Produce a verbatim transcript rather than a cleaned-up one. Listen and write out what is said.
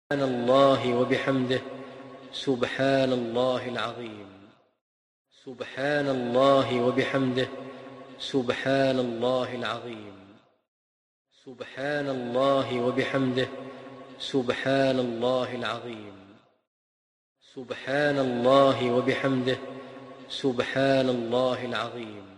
سبحان الله وبحمده سبحان الله العظيم. سبحان الله وبحمده سبحان الله العظيم. سبحان الله وبحمده سبحان الله العظيم. سبحان الله وبحمده سبحان الله العظيم.